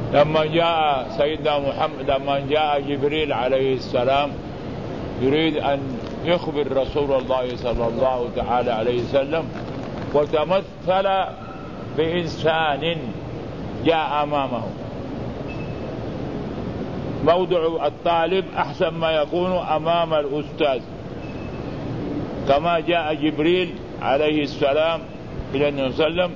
لما جاء سيدنا محمد، لما جاء جبريل عليه السلام يريد أن يخبر رسول الله صلى الله تعالى عليه وسلم، وتمثل بإنسان جاء أمامه. موضع الطالب أحسن ما يكون أمام الأستاذ، كما جاء جبريل عليه السلام إلى النبي صلى الله عليه وسلم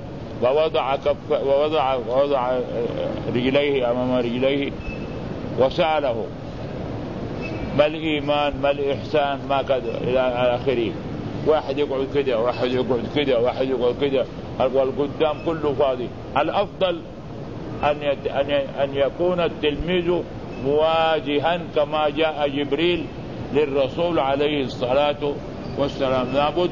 ووضع رجليه أمام رجليه وسأله ما الإيمان ما الإحسان ما كذا إلى آخره. واحد يقعد كده، واحد يقعد كده، واحد يقعد كده، والقدام كله فاضي. الأفضل أن يكون التلميذ مواجها كما جاء جبريل للرسول عليه الصلاة والسلام.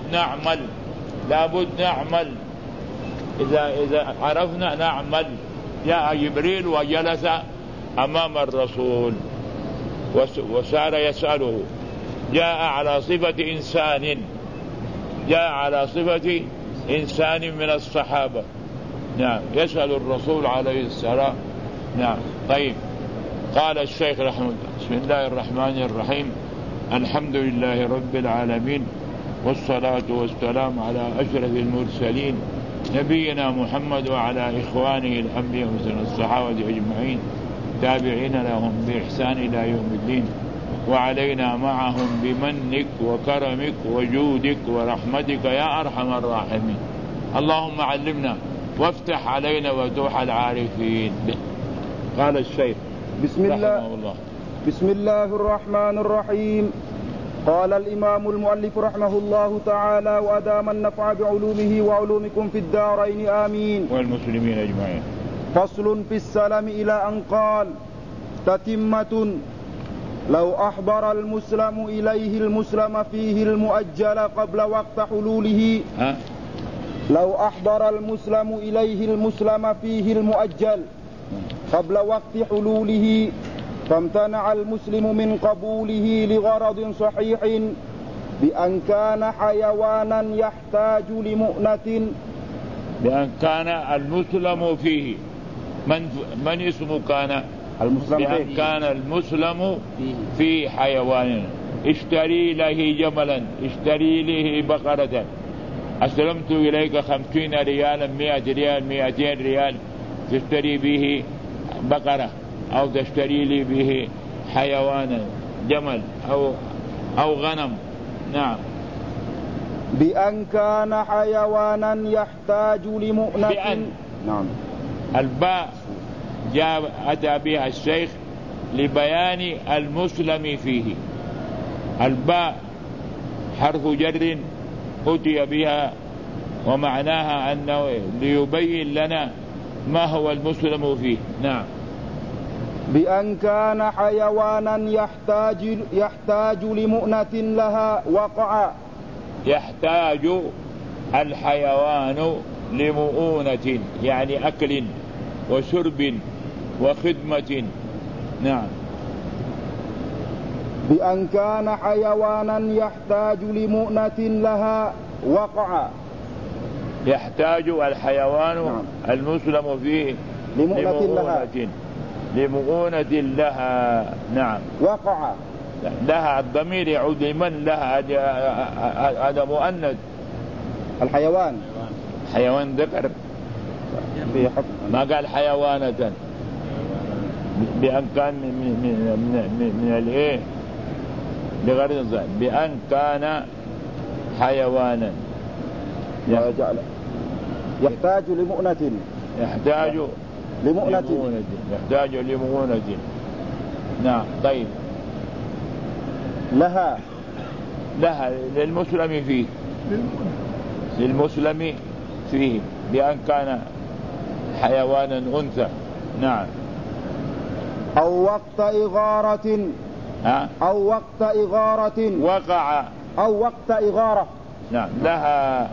لابد نعمل إذا عرفنا نعمل. جاء جبريل وجلس أمام الرسول وصار يسأله، جاء على صفة إنسان من الصحابة. نعم، يسأل الرسول عليه السلام. نعم. طيب، قال الشيخ رحمه الله: بسم الله الرحمن الرحيم، الحمد لله رب العالمين، والصلاة والسلام على أشرف المرسلين نبينا محمد وعلى إخوانه الأنبياء والصحابة أجمعين، تابعين لهم بإحسان إلى يوم الدين، وعلينا معهم بمنك وكرمك وجودك ورحمتك يا أرحم الراحمين. اللهم علمنا وافتح علينا وفتوح العارفين. قال الشيخ بسم الله الرحمن الرحيم. قال الإمام المؤلف رحمه الله تعالى: وأدام النفع بعلومه وعلومكم في الدارين آمين، والمسلمين أجمعين. فصل في السلم إلى أن قال: تتمة: لو أحضر المسلم إليه المسلم فيه المؤجل قبل وقت حلوله. لو أحضر المسلم إليه المسلم فيه المؤجل قبل وقت حلوله فامتنع المسلم من قبوله لغرض صحيح بأن كان حيوانا يحتاج لمؤنة. بأن كان المسلم فيه من اسمه كان المسلم بأن فيه. كان المسلم في حيوان، اشتري له جملا، اشتري له بقرة، أسلمت إليك 50 ريالا، 100 ريال، 200 ريال، تشتري به بقرة أو تشتري لي به حيوانا جمل أو غنم. نعم. بأن كان حيوانا يحتاج لمؤنة. بأن. نعم. الباء أتى بها الشيخ لبيان المسلم فيه. الباء حرف جر أتي بها ومعناها أنه ليبين لنا ما هو المسلم فيه. نعم. بأن كان حيوانا يحتاج لمؤنة لها وقع. يحتاج الحيوان لمؤونة، يعني أكل وشرب وخدمة. نعم. بأن كان حيوانا يحتاج لمؤنة لها وقع. يحتاج الحيوان. نعم. المسلم فيه لمؤونة لها. نعم. وقع. لها الضمير يعود لمن لها، هذا مؤنث. الحيوان حيوان ذكر، ما قال حيوانة. بأن كان من الايه لغرض الظاهر، بأن كان حيوانا يحتاج لمؤنة. يحتاج لمؤونة. نعم. طيب. لها للمسلم فيه بأن كان حيوانا أنثى. نعم. أو وقت إغارة. وقع. أو وقت إغارة. نعم. لها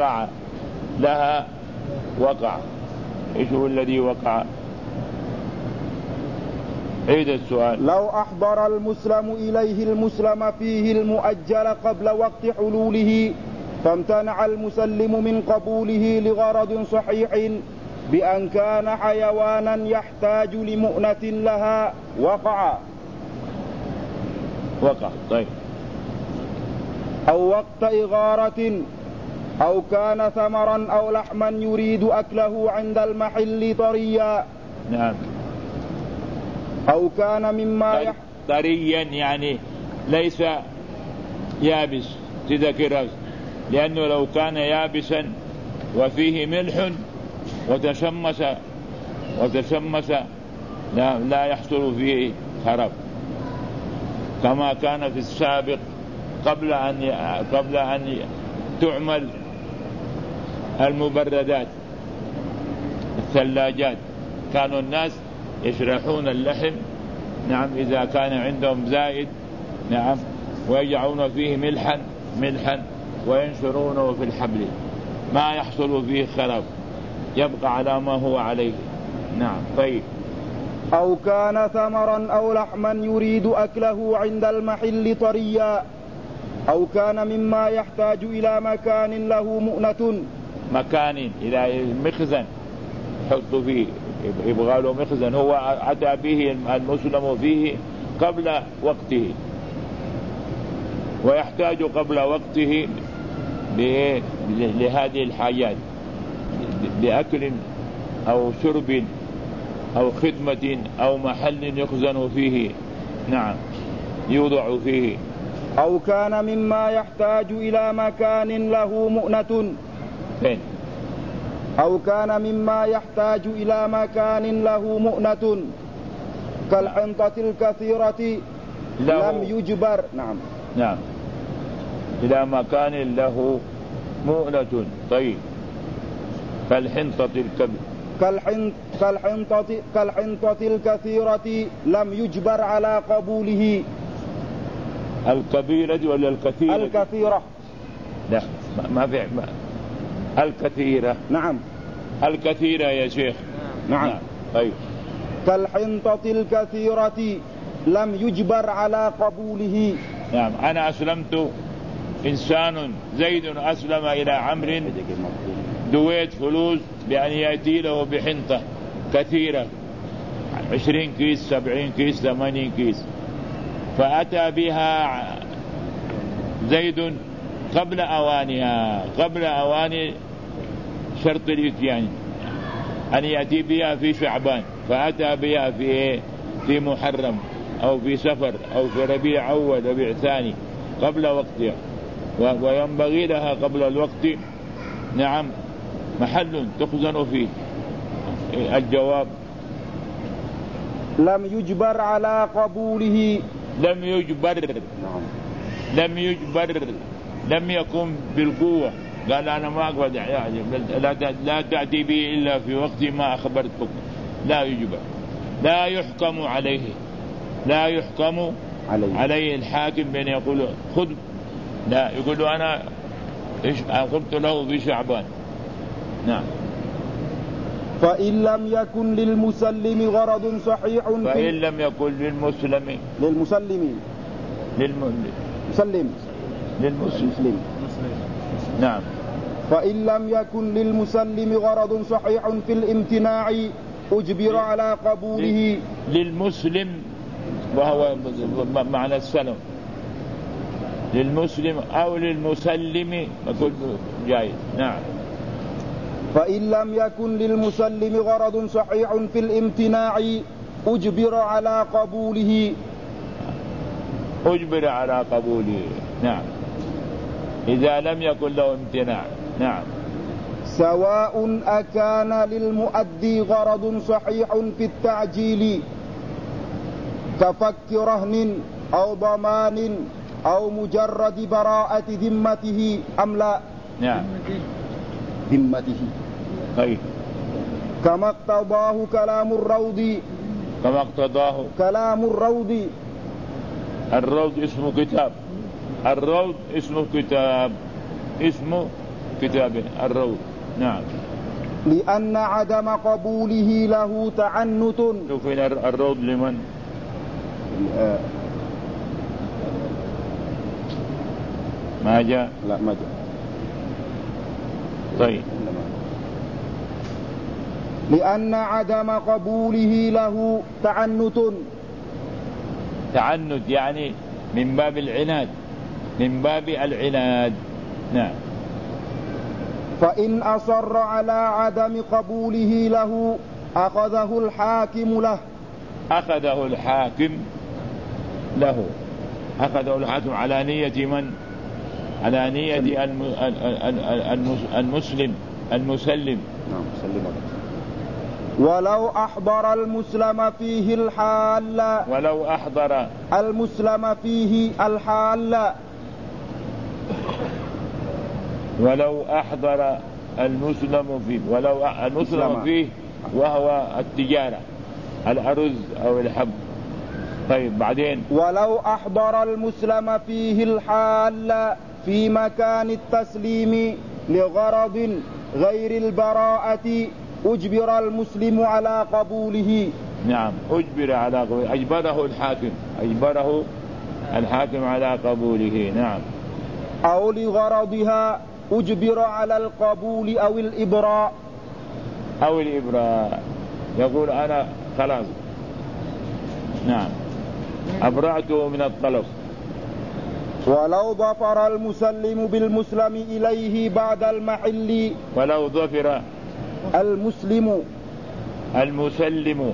وقع. إيش هو الذي وقع؟ عيد السؤال. لو أحضر المسلم إليه المسلم فيه المؤجل قبل وقت حلوله فامتنع المسلم من قبوله لغرض صحيح بأن كان حيوانا يحتاج لمؤنة لها وقع. طيب. أو وقت إغارة، أو كان ثمرا أو لحما يريد أكله عند المحل طريا. نعم. أو كان مما طريا يعني ليس يابس تذكر، لأنه لو كان يابسا وفيه ملح وتشمس لا يحصل فيه خراب، كما كان في السابق قبل أن تعمل المبردات الثلاجات. كانوا الناس يشرحون اللحم، نعم، إذا كان عندهم زائد، نعم، ويجعلون فيه ملحا وينشرونه في الحبل، ما يحصل فيه خراب، يبقى على ما هو عليه. نعم. طيب. أو كان ثمرا أو لحما يريد أكله عند المحل طريا، أو كان مما يحتاج إلى مكان له مؤنة. مكان إلى مخزن حط فيه، يبغى له مخزن، هو أتى به المسلم فيه قبل وقته، ويحتاج قبل وقته لهذه الحاجات، بأكل أو شرب أو خدمة أو محل يخزن فيه، نعم، يوضع فيه. أو كان مما يحتاج إلى مكان له مؤنة. فين؟ أو كان مما يحتاج إلى مكان له مؤنة كالحنطة الكثيرة لم يجبر. نعم، إلى مكان له مؤنة. طيب. كالحنطة الكثيرة لم يجبر على قبوله. الكبيرة ولا الكثيرة؟ الكثيرة. لا، ما في الكثيرة. نعم. الكثيرة يا شيخ. نعم. طيب. كالحنطة الكثيرة لم يجبر على قبوله. نعم. أنا أسلمت، إنسان زيد أسلم إلى عمرو، دويت فلوس بأن يأتي له بحنطة كثيرة 20 كيس 70 كيس 80 كيس، فأتى بها زيد قبل أوانها، قبل أوان شرط الإتيان أن يأتي بها في شعبان، فأتى بها في محرم أو في سفر أو في ربيع أول ربيع ثاني قبل وقتها، وينبغي لها قبل الوقت، نعم، محل تخزن فيه. الجواب لم يجبر على قبوله. لم يجبر. لم يكن بالقوة، قال أنا ما أقبل يعني لا تأتي به إلا في وقت ما أخبرتك. لا يجبر، لا يحكم عليه، لا يحكم عليه الحاكم بأن يقول خذ، لا، يقول أنا قلت له في شعبان. نعم. فإن لم يكن للمسلم غرض صحيح، فإن لم يكن للمسلم. نعم. فإن لم يكن للمسلم غرض صحيح في الامتناع أجبر على قبوله. للمسلم، وهو معنى السلم، للمسلم أو للمسلم كل جائز. نعم. فإن لم يكن للمسلم غرض صحيح في الامتناع أجبر على قبوله. أجبر على قبوله. نعم، إذا لم يكن له امتناع. نعم. سواء أكان للمؤدي غرض صحيح في التعجيل كفك رهن أو ضمان أو مجرد براءة ذمته أم لا. نعم. ذمته. طيب. كما اقتضاه كلام الروض. كما اقتضاه كلام الروض. الروض اسمه كتاب، الروض اسمه كتاب، اسمه كتاب الروض. نعم. لأن عدم قبوله له تعنت. شوف الروض لمن؟ ما جاء؟ لا ما جاء. طيب. لأن عدم قبوله له تعنت. تعنت يعني من باب العناد، من باب العناد. نعم. فإن أصر على عدم قبوله له أخذه الحاكم له. أخذه الحاكم له. أخذه الحاكم على نية من؟ على نية المسلم المسلم. ولو أحضر المسلم فيه الحال. ولو أحضر المسلم فيه الحال. ولو أحضر المسلم فيه، ولو المسلم فيه وهو التجارة، الأرز أو الحب. طيب بعدين ولو أحضر المسلم فيه الحال في مكان التسليم لغرض غير البراءة أجبر المسلم على قبوله. نعم، أجبر على قبوله، أجبره الحاكم، أجبره الحاكم على قبوله. نعم. أو لغرضها أجبر على القبول أو الإبراء. أو الإبراء، يقول أنا خلاص نعم أبرأته من الطلب. ولو ظفر المسلم بالمسلم إليه بعد المحل. ولو ظفر المسلم المسلم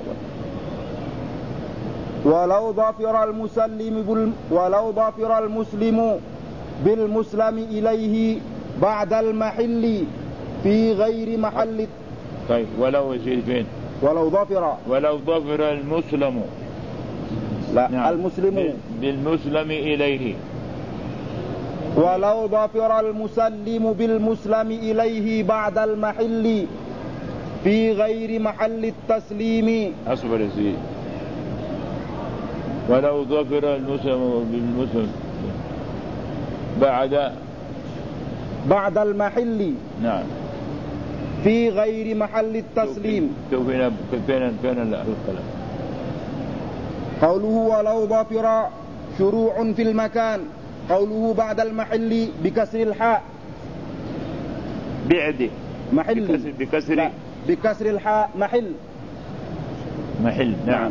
ولو ظفر المسلم بالمسلم إليه بعد المحل في غير محل. طيب ولو يصير فين؟ ولو ظفر المسلم، لا نعم. المسلم بالمسلم إليه. ولو ظفر المسلم بالمسلم إليه بعد المحل في غير محل التسليم. أصبر يا سيدي. ولو ظفر المسلم بالمسلم بعد المحل، نعم، في غير محل التسليم. فين الكلام؟ قوله ولو ظفر شروع في المكان. قوله بعد المحل بكسر الحاء. بعد محل بكسر الحاء محل. نعم.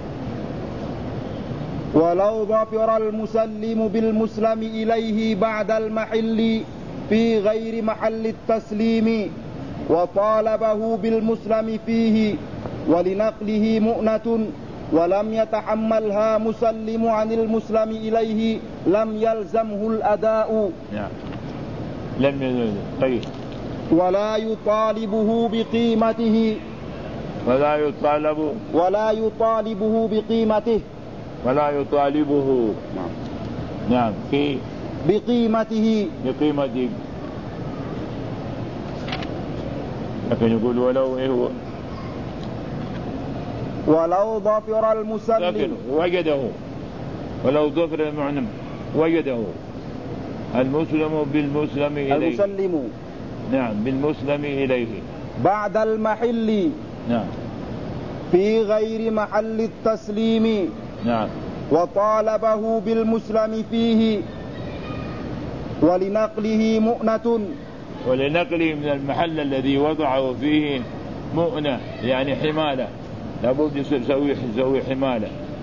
ولو ظفر المسلم بالمسلم إليه بعد المحل في غير محل التسليم وطالبه بالمسلم فيه ولنقله مؤنة ولم يتحملها مسلم عن المسلم إليه لم يلزمه الأداء. نعم. لم يلزمه. طيب. ولا يطالبه بقيمته. ولا يطالبه بقيمته. نعم. في بقيمته. لكن يقول ولو هو ولو ظفر المسلم وجده، ولو ظفر المعنم وجده المسلم بالمسلم إليه. المسلم، نعم، بالمسلم إليه بعد المحل، نعم، في غير محل التسليم، نعم، وطالبه بالمسلم فيه ولنقله مؤنة. ولنقله من المحل الذي وضعه فيه مؤنة يعني حمالة، لابد يسوي حمالة.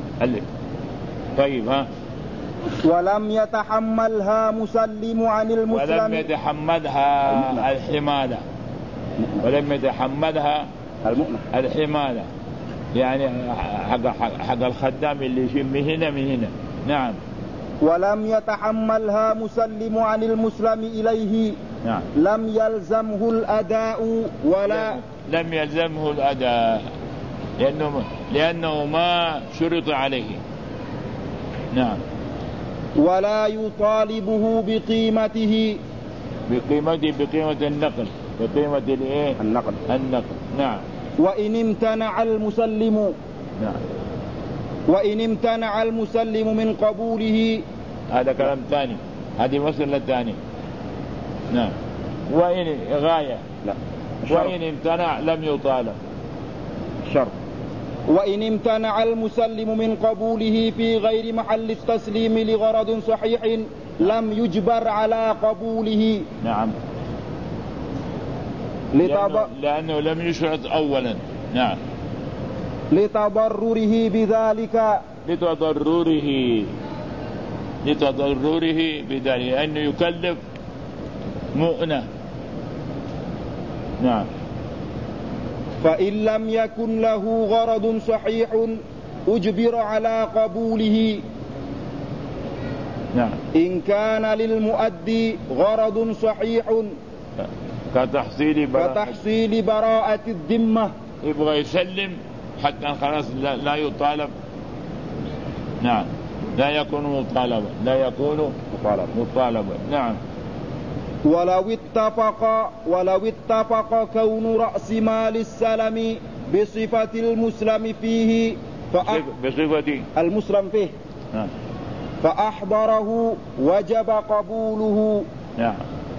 طيب ها. ولم يتحملها مسلم عن المسلم. ولم يتحملها الحمالة. ولم يتحملها الحمالة يعني حق الخدام اللي يشم من هنا. نعم. ولم يتحملها مسلم عن المسلم إليه، نعم، لم يلزمه الأداء لم يلزمه الأداء لأنه ما شرط عليه. نعم. ولا يطالبه بقيمته. بقيمة النقل، بقيمة الايه؟ النقل. نعم. وإن امتنع المسلم، نعم، وإن امتنع المسلم من قبوله. هذا كلام ثاني، هذه مسألة ثانية. نعم. وإن غاية، لا، وإن امتنع لم يطالب. شرط. وإن امتنع المسلم من قبوله في غير محل التسليم لغرض صحيح لم يجبر على قبوله. نعم. لأنه لم يشرط أولا. نعم. لتضرره بذلك، لتضرره بذلك، لأنه يكلف مؤنة. نعم. فإن لم يكن له غرض صحيح أجبر على قبوله. نعم. إن كان للمؤدي غرض صحيح كتحصيل براءة الذمة، يبغى يسلم حتى خلاص لا يطالب. نعم. لا يكون مطالبا. نعم. ولو اتفق كون رأس مال السلم بصفة المسلم فيه بصفة المسلم فيه. نعم. فأحضره وجب قبوله. نعم.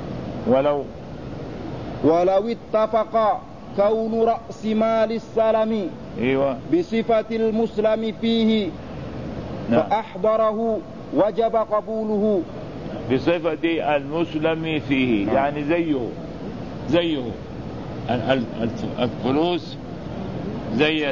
ولو اتفق كون رأس مال السلم بصفة المسلم فيه. نعم. فأحضره وجب قبوله بصفة المسلم فيه. نعم. يعني زيه الفلوس زي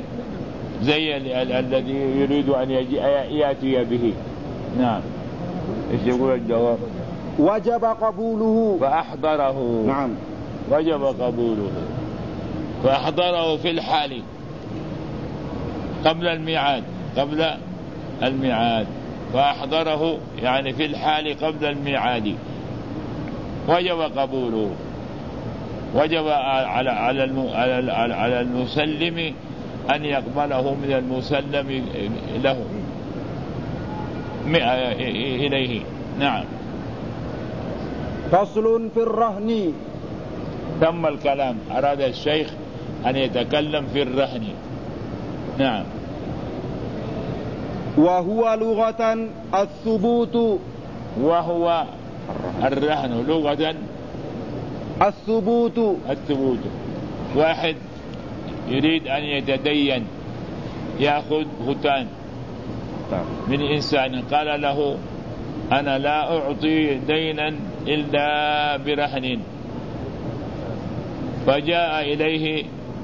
الذي يريد أن يأتي به. نعم. ايش يقول الجواب؟ وجب قبوله فأحضره. نعم. وجب قبوله فأحضره في الحال قبل الميعاد فأحضره يعني في الحال قبل الميعاد وجب قبوله. وجب على المسلم أن يقبله من المسلم له إليه. نعم. فصل في الرهن. تم الكلام. أراد الشيخ أن يتكلم في الرهن. نعم. وهو لغة الثبوت. وهو الرهن لغة الثبوت. واحد يريد أن يتدين يأخذ ختان من إنسان، قال له أنا لا أعطي دينا إلا برهن، فجاء إليه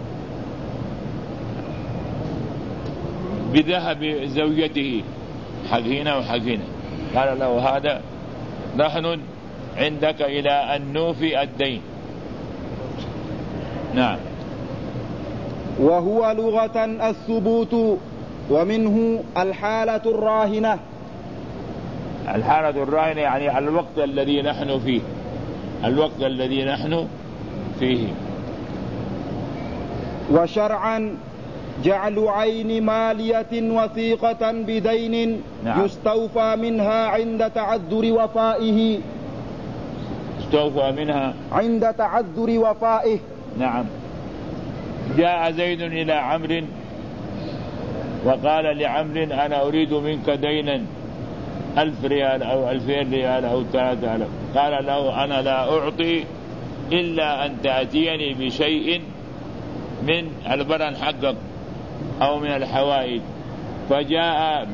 بذهب زوجته حقينة وحقينة، قال له هذا رهن عندك إلى أن نوفي الدين. نعم. وهو لغة الثبوت، ومنه الحالة الراهنة. الحالة الراهنة يعني الوقت الذي نحن فيه. وشرعا جعل عين مالية وثيقة بدين. نعم. يستوفى منها عند تعذر وفائه. عند تعذر وفائه. نعم. جاء زيد إلى عمرو وقال لعمرو أنا أريد منك دينا 1000 ريال أو 2000 ريال أو 3000. قال له أنا لا أعطي إلا أن تأتيني بشيء من البرن حقك أو من الحوائج، فجاء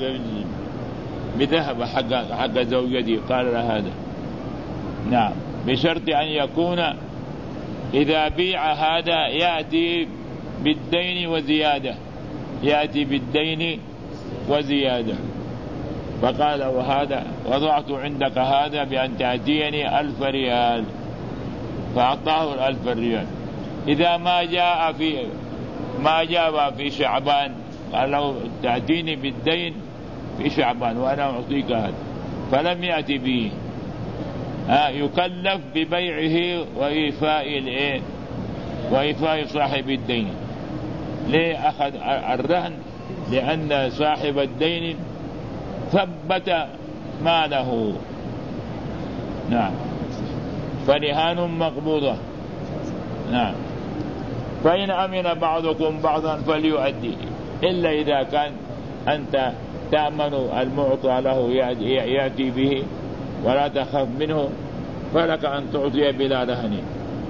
بذهب حق زوجتي قال له هذا. نعم. بشرط أن يكون إذا بيع هذا يأتي بالدين وزيادة. فقال وهذا وضعت عندك هذا بأن تأتيني 1000 ريال، فأعطاه 1000 ريال. إذا ما جاء في شعبان قال له تأتيني بالدين في شعبان وأنا أعطيك هذا، فلم يأتي به، يكلف ببيعه وإيفاء صاحب الدين. ليه أخذ الرهن؟ لأن صاحب الدين ثبت ماله. نعم. فرهان مقبوضة. نعم. فإن أمن بعضكم بعضا فليؤدي، إلا إذا كان أنت تأمن المعطى له يأتي به ولا تخاف منه فلك أن تعطي بلا رهن.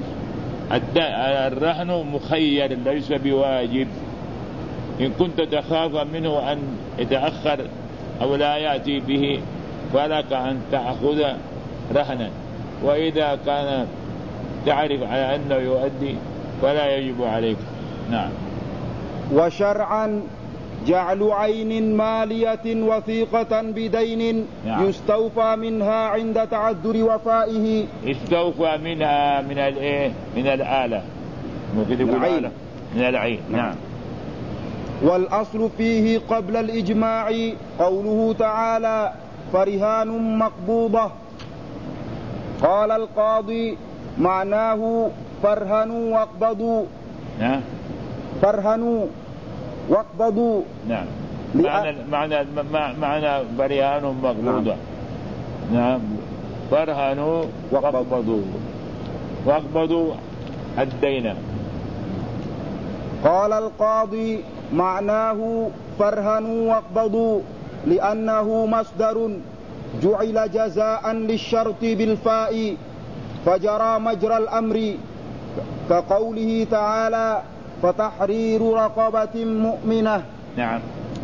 الرهن مخير ليس بواجب. إن كنت تخاف منه أن يتأخر أو لا يأتي به فلك أن تأخذ رهنا. وإذا كان تعرف على أنه يؤدي فلا يجب عليك. نعم. وشرعا جعل عين مالية وثيقة بدين نعم. يستوفى منها عند تعذر وفائه. يستوفى منها من الإيه؟ من الآلة، ممكن يقول آلة من العين. نعم. والأصل فيه قبل الإجماع قوله تعالى فرهان مقبوضة. قال القاضي معناه فرهنوا واقبضوا. نعم. فرهنوا واقبضوا. نعم. معنى فرهان مقبوضة. نعم. فرهنوا واقبضوا الدين. قال القاضي معناه فرهنوا واقبضوا لأنه مصدر جعل جزاء للشرط بالفاء فجرى مجرى الأمر، كقوله تعالى فتحرير رقبة مؤمنة. نعم.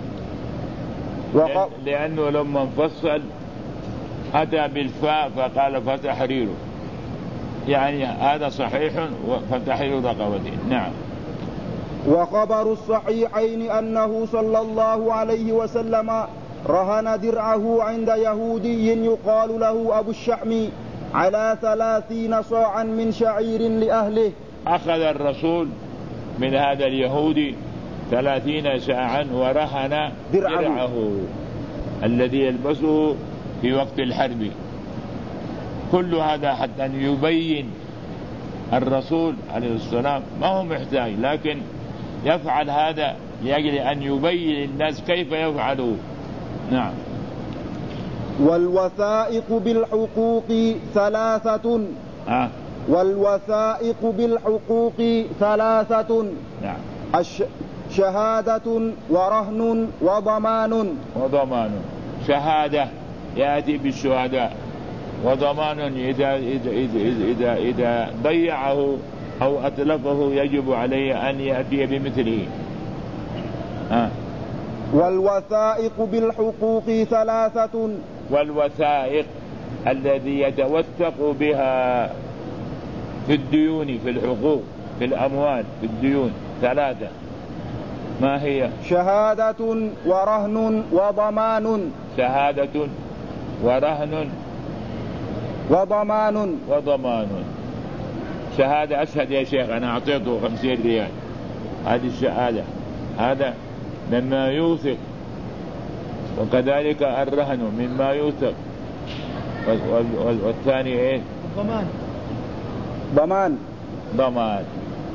لأنه لما انفصل أتى بالفاء فقال فتحريره، يعني هذا صحيح فتحرير رقبة. نعم. وخبر الصحيحين أنه صلى الله عليه وسلم رهن درعه عند يهودي يقال له أبو الشحم على 30 صاعا من شعير لأهله. أخذ الرسول من هذا اليهودي 30 ساعا ورهن درعه الذي يلبسه في وقت الحرب. كل هذا حتى أن يبين الرسول عليه السلام ما هو محتاج، لكن يفعل هذا لأجل أن يبين الناس كيف يفعلوا. نعم. والوثائق بالحقوق ثلاثة. والوثائق بالحقوق ثلاثة. نعم. شهادة ورهن وضمان. شهادة يأتي بالشهداء، وضمان إذا ضيعه أو أتلفه يجب عليه أن يأتي بمثله. والوثائق بالحقوق ثلاثة. والوثائق الذي يتوثق بها في الديون، في الحقوق، في الأموال، في الديون ثلاثة. ما هي؟ شهادة ورهن وضمان. شهادة ورهن وضمان. شهادة أشهد يا شيخ أنا أعطيته 50 ريال، هذه الشهادة، هذا مما يوثق. وكذلك الرهن مما يوثق. والثاني إيه؟ ضمان.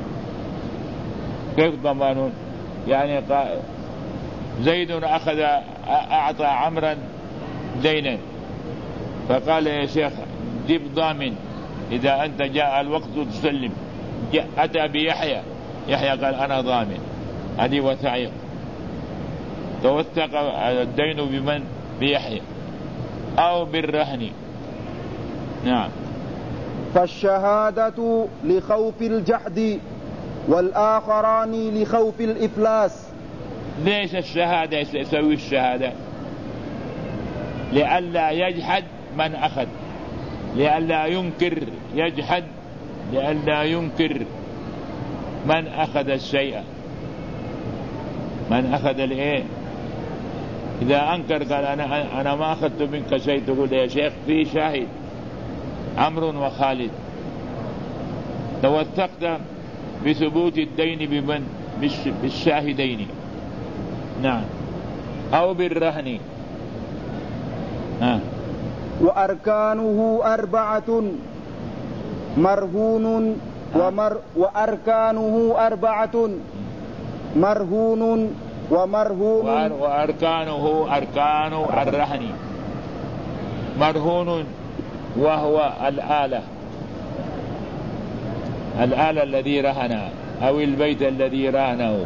كيف ضمان؟ يعني زيد أعطى عمرا دينا فقال يا شيخ جيب ضامن إذا أنت جاء الوقت تسلم. أتى بيحيى، يحيى قال أنا ضامن. هذه وثائق، توثق الدين بمن؟ بيحيى. أو بالرهن. نعم. فالشهادة لخوف الجحد والآخران لخوف الإفلاس. ليش الشهادة يسوي الشهادة؟ لئلا يجحد من أخذ، لئلا ينكر يجحد، لئلا ينكر من أخذ الشيء، من أخذ الإيه. إذا أنكر قال أنا ما أخذت منك شيء، تقول يا شيخ في شاهد عمرو وخالد، توثقت بثبوت الدين بمن؟ بالشاهدين. نعم. أو بالرهن. وأركانه 4 مرهون وأركانه 4 مرهون ومرهون. وأركانه أركان الرهن. مرهون وهو الآلة الذي رهنها أو البيت الذي رهنه.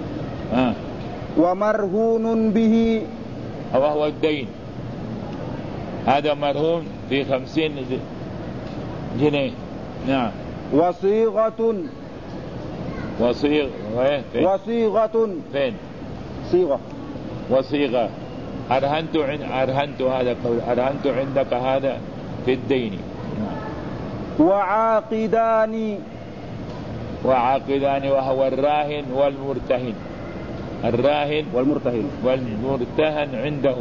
ومرهون به وهو الدين، هذا مرهون في 50 جنيه. نعم. وصيغة فين؟ وصيغة أرهنت هذا قول أرهنت عندك هذا في الدين. وعاقدان وهو الراهن والمرتهن، الراهن والمرتهن عنده.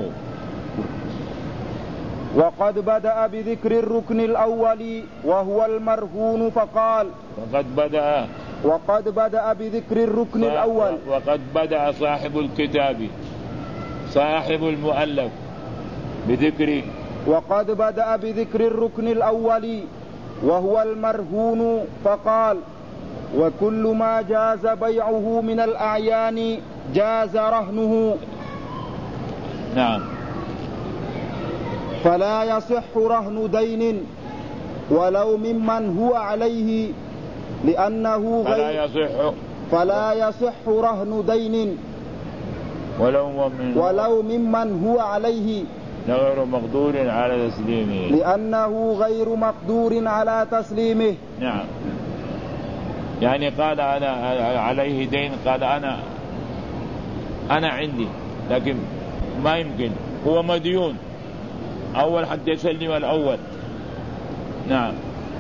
وقد بدأ بذكر الركن الأول وهو المرهون فقال وقد بدأ بذكر الركن الأول. وقد بدأ صاحب الكتاب صاحب المؤلف بذكر وقد بدأ بذكر الركن الأول وهو المرهون فقال وكل ما جاز بيعه من الأعيان جاز رهنه. نعم. فلا يصح رهن دين ولو ممن هو عليه لأنه فلا يصح رهن دين ولو ممن هو عليه غير مقدور على تسليمه، لأنه غير مقدور على تسليمه. نعم. يعني قال أنا عليه دين، قال أنا عندي، لكن ما يمكن، هو مديون أول حتى يسلم الأول. نعم.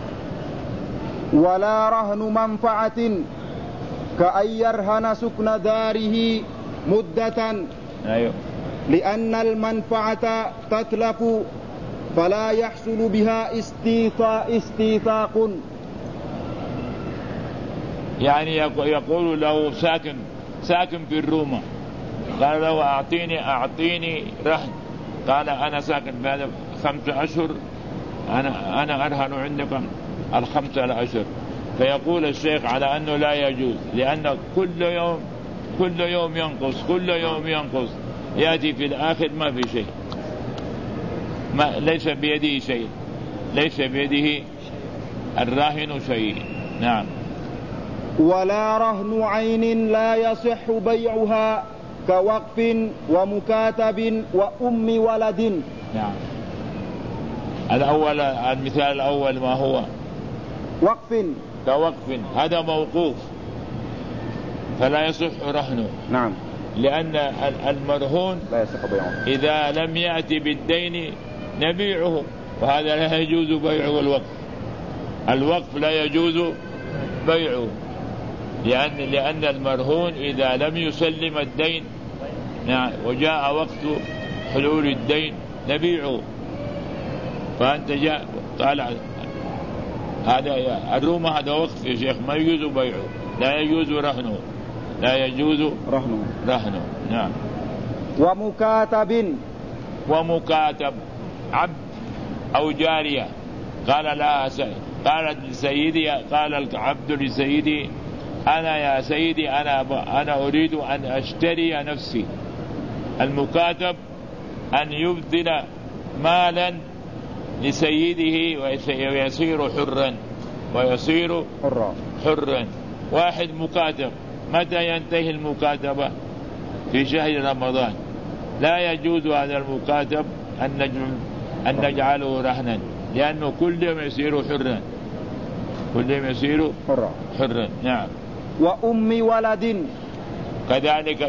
ولا رهن منفعة كأن يرهن سكن داره مدة. أيوه. لأن المنفعة تتلف فلا يحصل بها استيثاق. يعني يقول له ساكن في الرومة، قال له أعطيني رهن، قال أنا ساكن بعد 5 أشهر، أنا أرهن عندكم 5 أشهر. فيقول الشيخ على أنه لا يجوز، لأن كل يوم ينقص يأتي في الآخر ما في شيء، ليس بيده شيء، ليس بيده الراهن شيء. نعم. ولا رهن عين لا يصح بيعها كوقف ومكاتب وأم ولد. نعم. الأول المثال الأول ما هو؟ وقف. كوقف، هذا موقوف فلا يصح رهنه. نعم. لأن المرهون لا يصح بيعه إذا لم يأتي بالدين نبيعه، وهذا لا يجوز بيعه. الوقف لا يجوز بيعه، لأن المرهون إذا لم يسلم الدين وجاء وقت حلول الدين نبيعه. فأنت جاء طالع هذا الرومة، هذا وقف يا شيخ، ما يجوز بيعه، لا يجوز رهنه، لا يجوز رهنه. نعم. ومكاتب عبد أو جارية، قالت لسيدي، قال العبد لسيدي أنا يا سيدي أنا أريد أن أشتري نفسي. المكاتب أن يبذل مالا لسيده ويصير حرا. واحد مكاتب، متى ينتهي المكاتبة؟ في شهر رمضان. لا يجوز هذا المكاتب أن نجعله رهنا، لأنه كل يوم يصير حرا. نعم. وأم ولد كذلك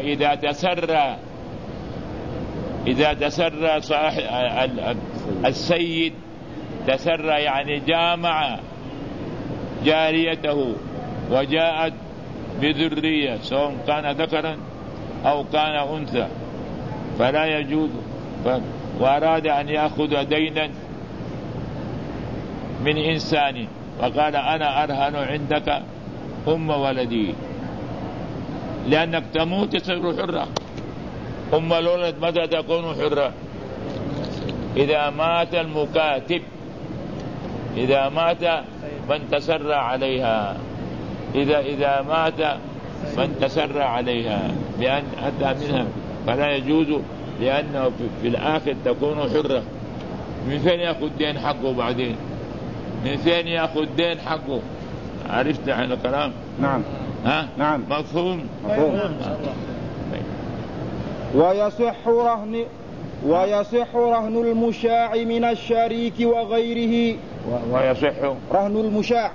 إذا تسرى صاحب السيد، تسرى يعني جامع جاريته وجاءت بذرية، سواء كان ذكرا أو كان أنثى، فلا يجوز. وأراد أن يأخذ دينا من إنسان وقال أنا أرهن عندك أم ولدي، لأنك تموت تصير حرة. أم الولد متى تكون حرة؟ إذا مات المكاتب، إذا مات من تسرى عليها، إذا مات من تسرى عليها بأن أتى منها، فلا يجوز، لأنه في الآخر تكون حرة. من فين يأخذ دين حقه بعدين؟ من فين يأخذ دين حقه؟ عرفت عن الكلام؟ نعم. نعم. مفهوم. ويصح رهن المشاع من الشريك وغيره. ويصح رهن المشاع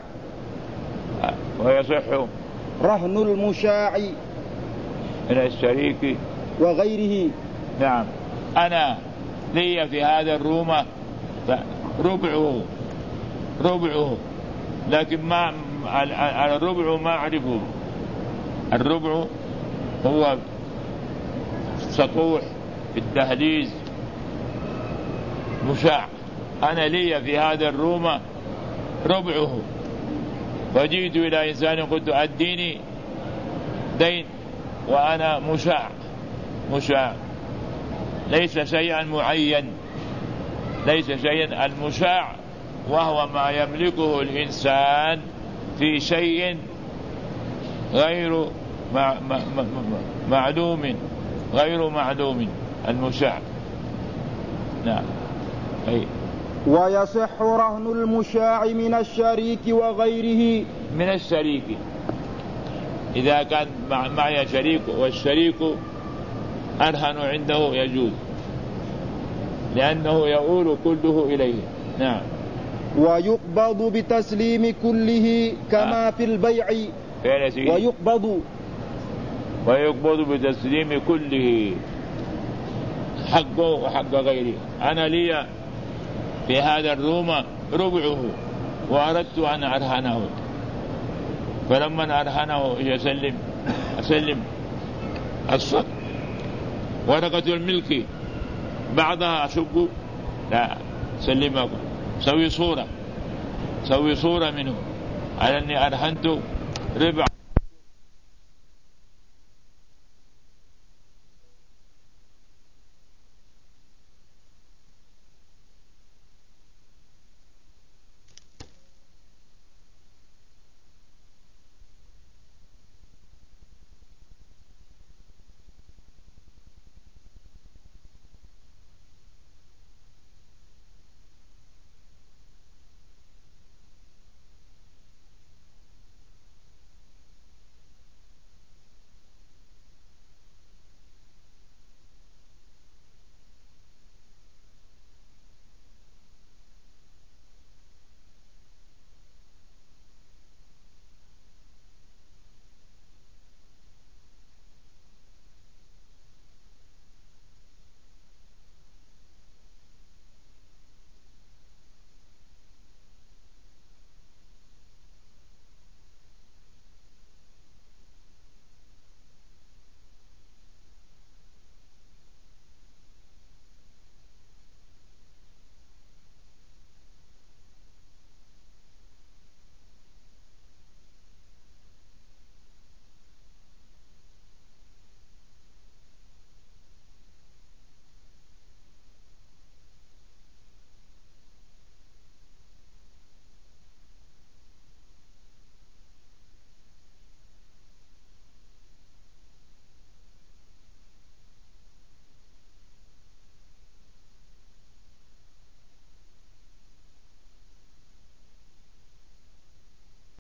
من الشريك وغيره. نعم. أنا لي في هذا الرومة ربعه لكن ما الربع ما أعرفه. الربع هو سطوح في الدهليز مشاع، أنا لي في هذا الروم ربعه، فجئت إلى إنسان قلت أديني دين وأنا مشاع ليس شيئا معين، ليس شيئا. المشاع وهو ما يملكه الإنسان في شيء غير معلوم، غير معلوم المشاع. نعم. أي. ويصح رهن المشاع من الشريك وغيره. من الشريك إذا كان معي شريك والشريك أرهن عنده يجوز، لأنه يؤول كله إليه. نعم. ويقبض بتسليم كله كما في البيع. ويقبض بتسليم كله، حقه وحق غيره. أنا لي في هذا الروم ربعه وأردت أن أرهنه، فلما أرهنه أسلم الصك ورقة الملك بعضها أشق، لا سلمه، سوي صورة منه على أني أرهنت ربع.